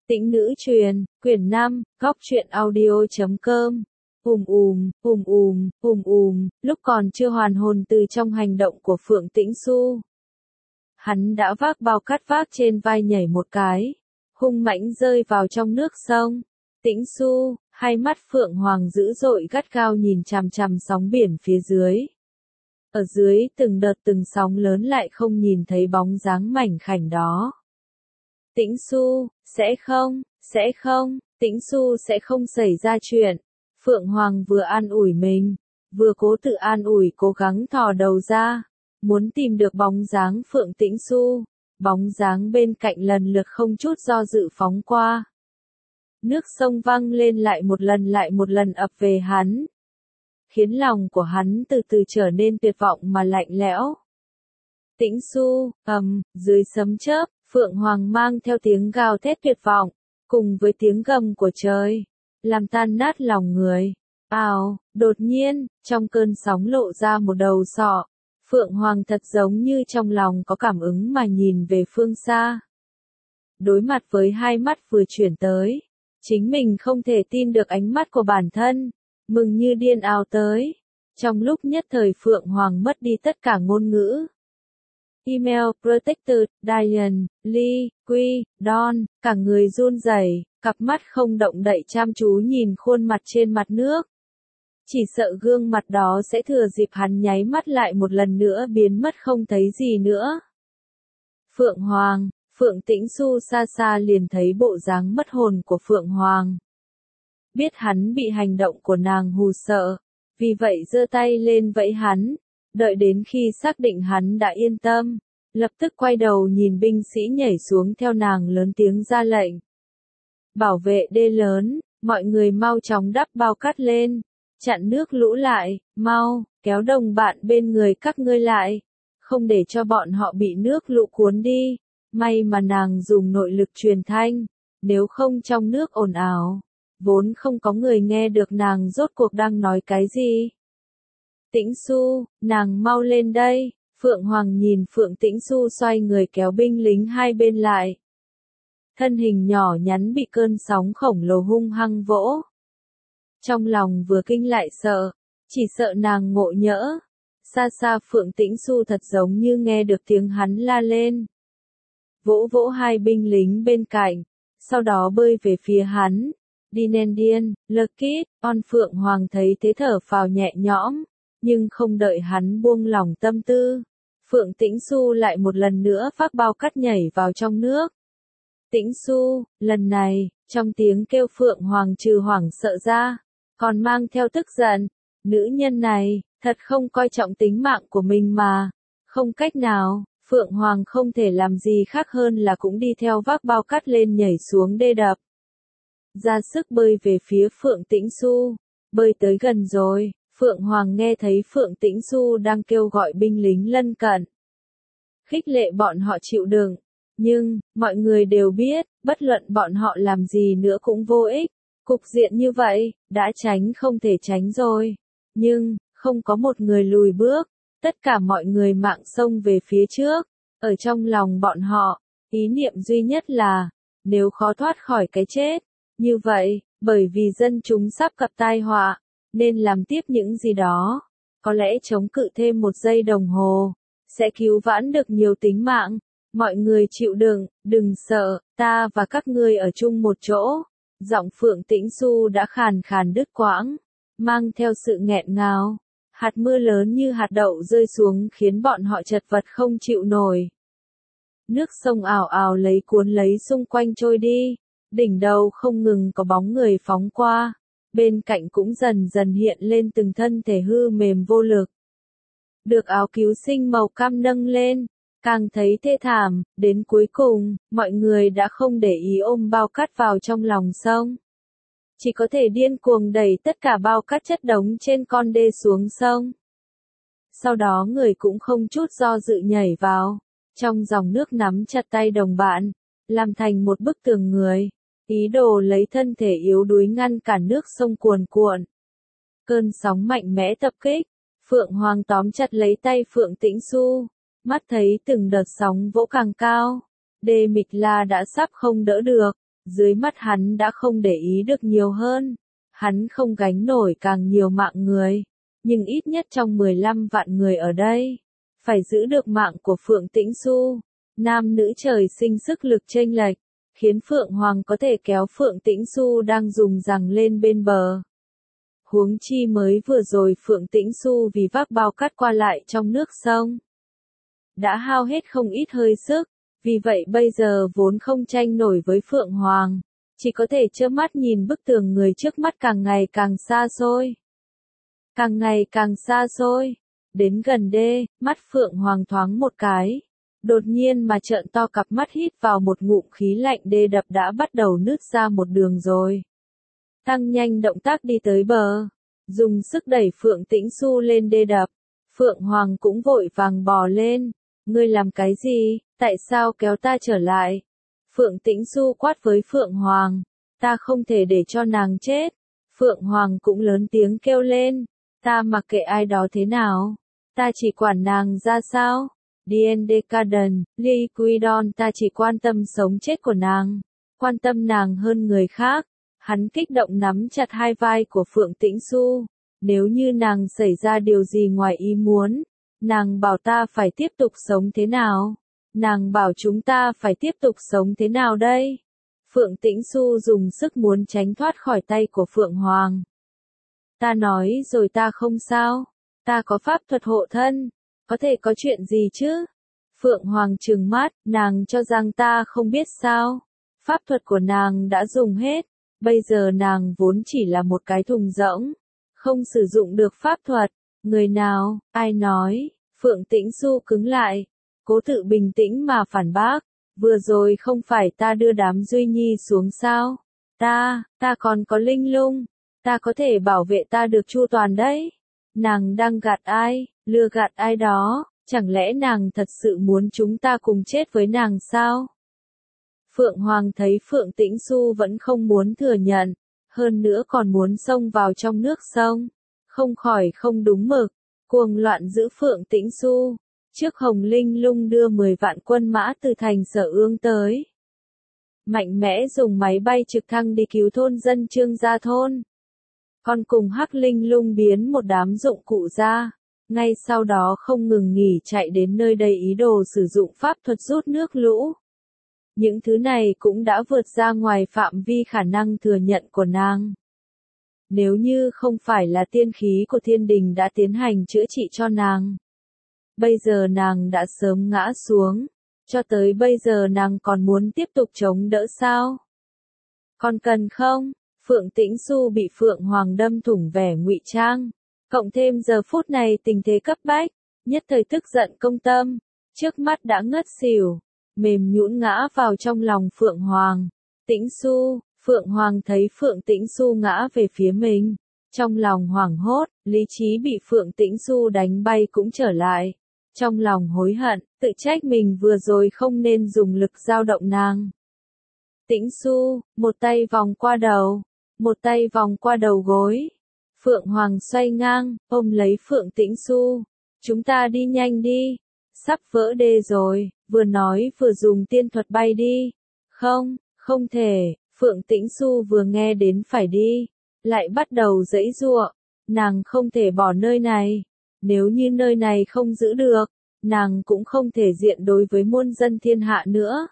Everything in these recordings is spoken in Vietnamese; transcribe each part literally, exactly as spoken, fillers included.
Tĩnh nữ truyền, quyển năm, góc truyện audio.com. Ùm ùm, ùm ùm, ùm ùm, lúc còn chưa hoàn hồn từ trong hành động của Phượng Tĩnh Xu. Hắn đã vác bao cát vác trên vai nhảy một cái, hung mãnh rơi vào trong nước sông. Tĩnh Xu, hai mắt Phượng Hoàng dữ dội gắt gao nhìn chằm chằm sóng biển phía dưới. Ở dưới từng đợt từng sóng lớn lại không nhìn thấy bóng dáng mảnh khảnh đó. Tĩnh Xu, sẽ không, sẽ không, Tĩnh Xu sẽ không xảy ra chuyện. Phượng Hoàng vừa an ủi mình, vừa cố tự an ủi cố gắng thò đầu ra, muốn tìm được bóng dáng Phượng Tĩnh Xu. Bóng dáng bên cạnh lần lượt không chút do dự phóng qua. Nước sông văng lên lại một lần lại một lần ập về hắn, khiến lòng của hắn từ từ trở nên tuyệt vọng mà lạnh lẽo. Tĩnh Xu, ầm, dưới sấm chớp, Phượng Hoàng mang theo tiếng gào thét tuyệt vọng, cùng với tiếng gầm của trời, làm tan nát lòng người. Ào, đột nhiên, trong cơn sóng lộ ra một đầu sọ. Phượng Hoàng thật giống như trong lòng có cảm ứng mà nhìn về phương xa. Đối mặt với hai mắt vừa chuyển tới, chính mình không thể tin được ánh mắt của bản thân, mừng như điên ào tới. Trong lúc nhất thời Phượng Hoàng mất đi tất cả ngôn ngữ. Email, Protected, Diane, Lee, Quy, Don, cả người run rẩy, cặp mắt không động đậy chăm chú nhìn khuôn mặt trên mặt nước. Chỉ sợ gương mặt đó sẽ thừa dịp hắn nháy mắt lại một lần nữa biến mất không thấy gì nữa. Phượng Hoàng, Phượng Tĩnh Xu xa xa liền thấy bộ dáng mất hồn của Phượng Hoàng. Biết hắn bị hành động của nàng hù sợ, vì vậy giơ tay lên vẫy hắn, đợi đến khi xác định hắn đã yên tâm, lập tức quay đầu nhìn binh sĩ nhảy xuống theo nàng lớn tiếng ra lệnh. Bảo vệ đê lớn, mọi người mau chóng đắp bao cát lên, chặn nước lũ lại, mau, kéo đồng bạn bên người các ngươi lại, không để cho bọn họ bị nước lũ cuốn đi. May mà nàng dùng nội lực truyền thanh, nếu không trong nước ồn ào, vốn không có người nghe được nàng rốt cuộc đang nói cái gì. Tĩnh Xu, nàng mau lên đây. Phượng Hoàng nhìn Phượng Tĩnh Xu xoay người kéo binh lính hai bên lại. Thân hình nhỏ nhắn bị cơn sóng khổng lồ hung hăng vỗ. Trong lòng vừa kinh lại sợ, chỉ sợ nàng ngộ nhỡ. Xa xa Phượng Tĩnh Xu thật giống như nghe được tiếng hắn la lên. Vỗ vỗ hai binh lính bên cạnh, sau đó bơi về phía hắn. Dinendian, Lekit, On Phượng Hoàng thấy thế thở phào nhẹ nhõm, nhưng không đợi hắn buông lỏng tâm tư. Phượng Tĩnh Xu lại một lần nữa vác bao cát nhảy vào trong nước. Tĩnh Xu, lần này, trong tiếng kêu Phượng Hoàng trừ hoảng sợ ra, còn mang theo tức giận. Nữ nhân này, thật không coi trọng tính mạng của mình mà. Không cách nào, Phượng Hoàng không thể làm gì khác hơn là cũng đi theo vác bao cát lên nhảy xuống đê đập. Ra sức bơi về phía Phượng Tĩnh Xu. Bơi tới gần rồi, Phượng Hoàng nghe thấy Phượng Tĩnh Xu đang kêu gọi binh lính lân cận, khích lệ bọn họ chịu đựng. Nhưng, mọi người đều biết, bất luận bọn họ làm gì nữa cũng vô ích. Cục diện như vậy, đã tránh không thể tránh rồi. Nhưng, không có một người lùi bước. Tất cả mọi người mạng xông về phía trước. Ở trong lòng bọn họ, ý niệm duy nhất là, nếu khó thoát khỏi cái chết, như vậy, bởi vì dân chúng sắp gặp tai họa, nên làm tiếp những gì đó. Có lẽ chống cự thêm một giây đồng hồ, sẽ cứu vãn được nhiều tính mạng. Mọi người chịu đựng, đừng sợ, ta và các ngươi ở chung một chỗ. Giọng Phượng Tĩnh Xu đã khàn khàn đứt quãng, mang theo sự nghẹn ngào. Hạt mưa lớn như hạt đậu rơi xuống khiến bọn họ chật vật không chịu nổi. Nước sông ào ào lấy cuốn lấy xung quanh trôi đi. Đỉnh đầu không ngừng có bóng người phóng qua. Bên cạnh cũng dần dần hiện lên từng thân thể hư mềm vô lực. Được áo cứu sinh màu cam nâng lên, càng thấy thê thảm. Đến cuối cùng, mọi người đã không để ý ôm bao cát vào trong lòng sông. Chỉ có thể điên cuồng đẩy tất cả bao cát chất đống trên con đê xuống sông. Sau đó người cũng không chút do dự nhảy vào, trong dòng nước nắm chặt tay đồng bạn, làm thành một bức tường người, ý đồ lấy thân thể yếu đuối ngăn cản nước sông cuồn cuộn. Cơn sóng mạnh mẽ tập kích, Phượng Hoàng tóm chặt lấy tay Phượng Tĩnh Xu, mắt thấy từng đợt sóng vỗ càng cao, đê Mịch La đã sắp không đỡ được. dưới mắt hắn đã không để ý được nhiều hơn. Hắn không gánh nổi càng nhiều mạng người, nhưng ít nhất trong mười lăm vạn người ở đây, phải giữ được mạng của Phượng Tĩnh Xu. Nam nữ trời sinh sức lực chênh lệch, khiến Phượng Hoàng có thể kéo Phượng Tĩnh Xu đang dùng giằng lên bên bờ. Huống chi mới vừa rồi Phượng Tĩnh Xu vì vác bao cát qua lại trong nước sông, đã hao hết không ít hơi sức, vì vậy bây giờ vốn không tranh nổi với Phượng Hoàng, chỉ có thể trơ mắt nhìn bức tường người trước mắt càng ngày càng xa xôi. Càng ngày càng xa xôi, đến gần đê, mắt Phượng Hoàng thoáng một cái. Đột nhiên mà trợn to cặp mắt hít vào một ngụm khí lạnh, đê đập đã bắt đầu nứt ra một đường rồi. Tăng nhanh động tác đi tới bờ, dùng sức đẩy Phượng Tĩnh Xu lên đê đập. Phượng Hoàng cũng vội vàng bò lên. Ngươi làm cái gì, tại sao kéo ta trở lại? Phượng Tĩnh Xu quát với Phượng Hoàng, ta không thể để cho nàng chết. Phượng Hoàng cũng lớn tiếng kêu lên, ta mặc kệ ai đó thế nào, ta chỉ quản nàng ra sao? Diendecaden, Liquidon, ta chỉ quan tâm sống chết của nàng, quan tâm nàng hơn người khác. Hắn kích động nắm chặt hai vai của Phượng Tĩnh Xu, nếu như nàng xảy ra điều gì ngoài ý muốn, nàng bảo ta phải tiếp tục sống thế nào? Nàng bảo chúng ta phải tiếp tục sống thế nào đây? Phượng Tĩnh Xu dùng sức muốn tránh thoát khỏi tay của Phượng Hoàng. Ta nói rồi ta không sao, ta có pháp thuật hộ thân, có thể có chuyện gì chứ? Phượng Hoàng trừng mắt, nàng cho rằng ta không biết sao? Pháp thuật của nàng đã dùng hết, bây giờ nàng vốn chỉ là một cái thùng rỗng, không sử dụng được pháp thuật. Người nào, ai nói? Phượng Tĩnh Xu cứng lại, cố tự bình tĩnh mà phản bác, vừa rồi không phải ta đưa đám Duy Nhi xuống sao? Ta, ta còn có linh lung, ta có thể bảo vệ ta được chu toàn đấy. Nàng đang gạt ai, lừa gạt ai đó, chẳng lẽ nàng thật sự muốn chúng ta cùng chết với nàng sao? Phượng Hoàng thấy Phượng Tĩnh Xu vẫn không muốn thừa nhận, hơn nữa còn muốn xông vào trong nước sông, không khỏi không đúng mực, cuồng loạn giữ Phượng Tĩnh Xu. Trước Hồng Linh Lung đưa mười vạn quân mã từ thành Sở Ương tới, mạnh mẽ dùng máy bay trực thăng đi cứu thôn dân Trương Gia Thôn. Còn cùng Hắc Linh Lung biến một đám dụng cụ ra, ngay sau đó không ngừng nghỉ chạy đến nơi đây ý đồ sử dụng pháp thuật rút nước lũ. Những thứ này cũng đã vượt ra ngoài phạm vi khả năng thừa nhận của nàng. Nếu như không phải là tiên khí của thiên đình đã tiến hành chữa trị cho nàng, bây giờ nàng đã sớm ngã xuống. Cho tới bây giờ nàng còn muốn tiếp tục chống đỡ sao? Còn cần không? Phượng Tĩnh Xu bị Phượng Hoàng đâm thủng vẻ ngụy trang, cộng thêm giờ phút này tình thế cấp bách, nhất thời tức giận công tâm, trước mắt đã ngất xỉu, mềm nhũn ngã vào trong lòng Phượng Hoàng. Tĩnh Xu, Phượng Hoàng thấy Phượng Tĩnh Xu ngã về phía mình, trong lòng hoảng hốt, lý trí bị Phượng Tĩnh Xu đánh bay cũng trở lại. Trong lòng hối hận, tự trách mình vừa rồi không nên dùng lực dao động nàng. Tĩnh Xu, một tay vòng qua đầu, một tay vòng qua đầu gối. Phượng Hoàng xoay ngang, ôm lấy Phượng Tĩnh Xu. Chúng ta đi nhanh đi, sắp vỡ đê rồi, vừa nói vừa dùng tiên thuật bay đi. Không, không thể, Phượng Tĩnh Xu vừa nghe đến phải đi, lại bắt đầu giãy giụa. Nàng không thể bỏ nơi này. Nếu như nơi này không giữ được, nàng cũng không thể diện đối với muôn dân thiên hạ nữa.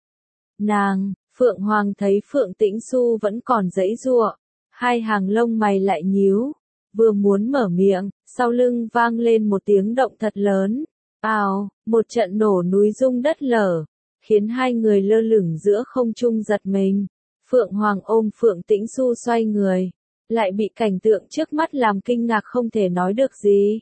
Nàng, Phượng Hoàng thấy Phượng Tĩnh Xu vẫn còn giãy giụa, hai hàng lông mày lại nhíu, vừa muốn mở miệng, sau lưng vang lên một tiếng động thật lớn. Ào, một trận nổ núi rung đất lở, khiến hai người lơ lửng giữa không trung giật mình. Phượng Hoàng ôm Phượng Tĩnh Xu xoay người, lại bị cảnh tượng trước mắt làm kinh ngạc không thể nói được gì.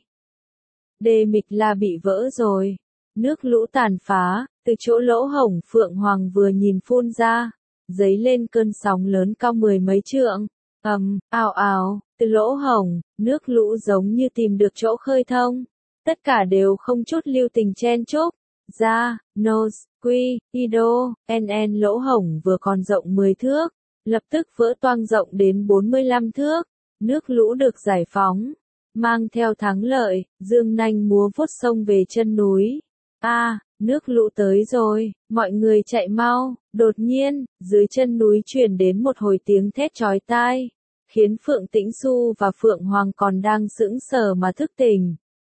Đê Mịch La bị vỡ rồi, nước lũ tàn phá, từ chỗ lỗ hổng Phượng Hoàng vừa nhìn phun ra, dấy lên cơn sóng lớn cao mười mấy trượng. Ầm, ào ào, từ lỗ hổng, nước lũ giống như tìm được chỗ khơi thông. Tất cả đều không chút lưu tình chen chúc. Ra, nose, quy, ido, nn lỗ hổng vừa còn rộng mười thước, lập tức vỡ toang rộng đến bốn mươi lăm thước. Nước lũ được giải phóng, mang theo thắng lợi, dương nanh múa vuốt sông về chân núi. A, Nước lũ tới rồi, mọi người chạy mau. Đột nhiên, dưới chân núi truyền đến một hồi tiếng thét chói tai, khiến Phượng Tĩnh Xu và Phượng Hoàng còn đang sững sờ mà thức tỉnh.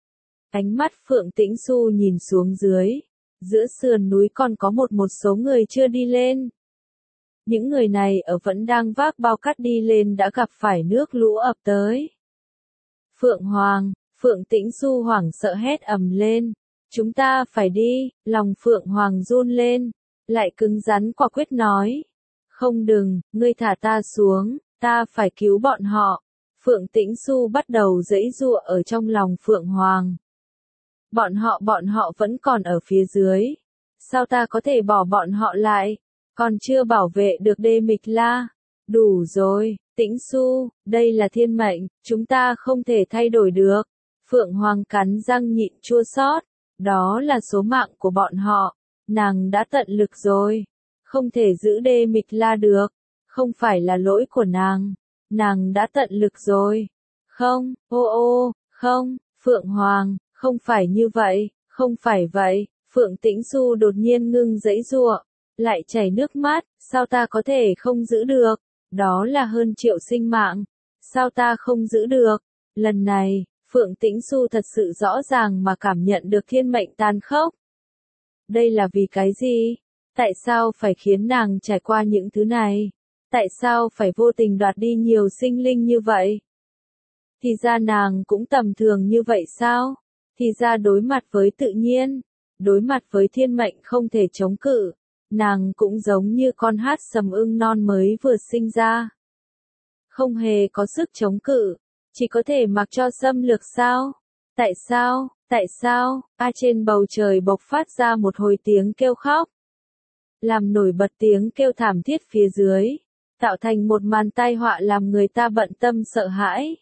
Ánh mắt Phượng Tĩnh Xu nhìn xuống dưới, giữa sườn núi còn có một một số người chưa đi lên. Những người này ở vẫn đang vác bao cát đi lên đã gặp phải nước lũ ập tới. Phượng Hoàng, Phượng Tĩnh Xu hoảng sợ hét ầm lên. Chúng ta phải đi, lòng Phượng Hoàng run lên, lại cứng rắn quả quyết nói. Không đừng, ngươi thả ta xuống, ta phải cứu bọn họ. Phượng Tĩnh Xu bắt đầu giãy giụa ở trong lòng Phượng Hoàng. Bọn họ bọn họ vẫn còn ở phía dưới. Sao ta có thể bỏ bọn họ lại? Còn chưa bảo vệ được Đê Mịch La. Đủ rồi, Tĩnh Xu, đây là thiên mệnh, chúng ta không thể thay đổi được. Phượng Hoàng cắn răng nhịn chua xót. Đó là số mạng của bọn họ. Nàng đã tận lực rồi. Không thể giữ Đê Mịch La được. Không phải là lỗi của nàng. Nàng đã tận lực rồi. Không, ô ô, không, Phượng Hoàng, không phải như vậy, không phải vậy. Phượng Tĩnh Xu đột nhiên ngưng giãy giụa, lại chảy nước mắt. Sao ta có thể không giữ được? Đó là hơn triệu sinh mạng. Sao ta không giữ được? Lần này, Phượng Tĩnh Xu thật sự rõ ràng mà cảm nhận được thiên mệnh tàn khốc. Đây là vì cái gì? Tại sao phải khiến nàng trải qua những thứ này? Tại sao phải vô tình đoạt đi nhiều sinh linh như vậy? Thì ra nàng cũng tầm thường như vậy sao? Thì ra đối mặt với tự nhiên, đối mặt với thiên mệnh không thể chống cự, nàng cũng giống như con hát sầm ưng non mới vừa sinh ra. Không hề có sức chống cự. Chỉ có thể mặc cho xâm lược sao? Tại sao? Tại sao? A trên bầu trời bộc phát ra một hồi tiếng kêu khóc. Làm nổi bật tiếng kêu thảm thiết phía dưới. Tạo thành một màn tai họa làm người ta bận tâm sợ hãi.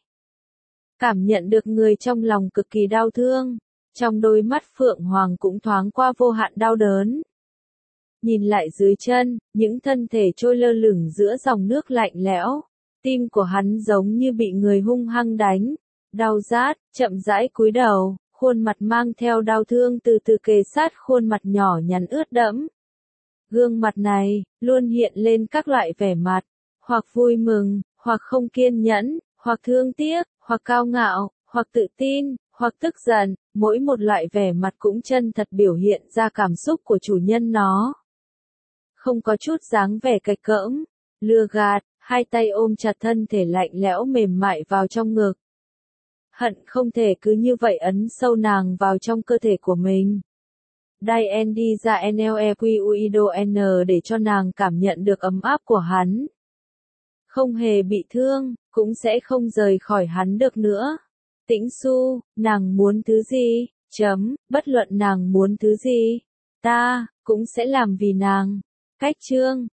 Cảm nhận được người trong lòng cực kỳ đau thương. Trong đôi mắt Phượng Hoàng cũng thoáng qua vô hạn đau đớn. Nhìn lại dưới chân, những thân thể trôi lơ lửng giữa dòng nước lạnh lẽo. Tim của hắn giống như bị người hung hăng đánh, đau rát, chậm rãi cúi đầu, khuôn mặt mang theo đau thương từ từ kề sát khuôn mặt nhỏ nhắn ướt đẫm. Gương mặt này, luôn hiện lên các loại vẻ mặt, hoặc vui mừng, hoặc không kiên nhẫn, hoặc thương tiếc, hoặc cao ngạo, hoặc tự tin, hoặc tức giận, mỗi một loại vẻ mặt cũng chân thật biểu hiện ra cảm xúc của chủ nhân nó. Không có chút dáng vẻ cạch cỡm, lừa gạt. Hai tay ôm chặt thân thể lạnh lẽo mềm mại vào trong ngực. Hận không thể cứ như vậy ấn sâu nàng vào trong cơ thể của mình. Đai N đi ra N L E Q U I D O N để cho nàng cảm nhận được ấm áp của hắn. Không hề bị thương, cũng sẽ không rời khỏi hắn được nữa. Tĩnh Xu, nàng muốn thứ gì? Chấm, bất luận nàng muốn thứ gì. Ta, cũng sẽ làm vì nàng. Cách chương.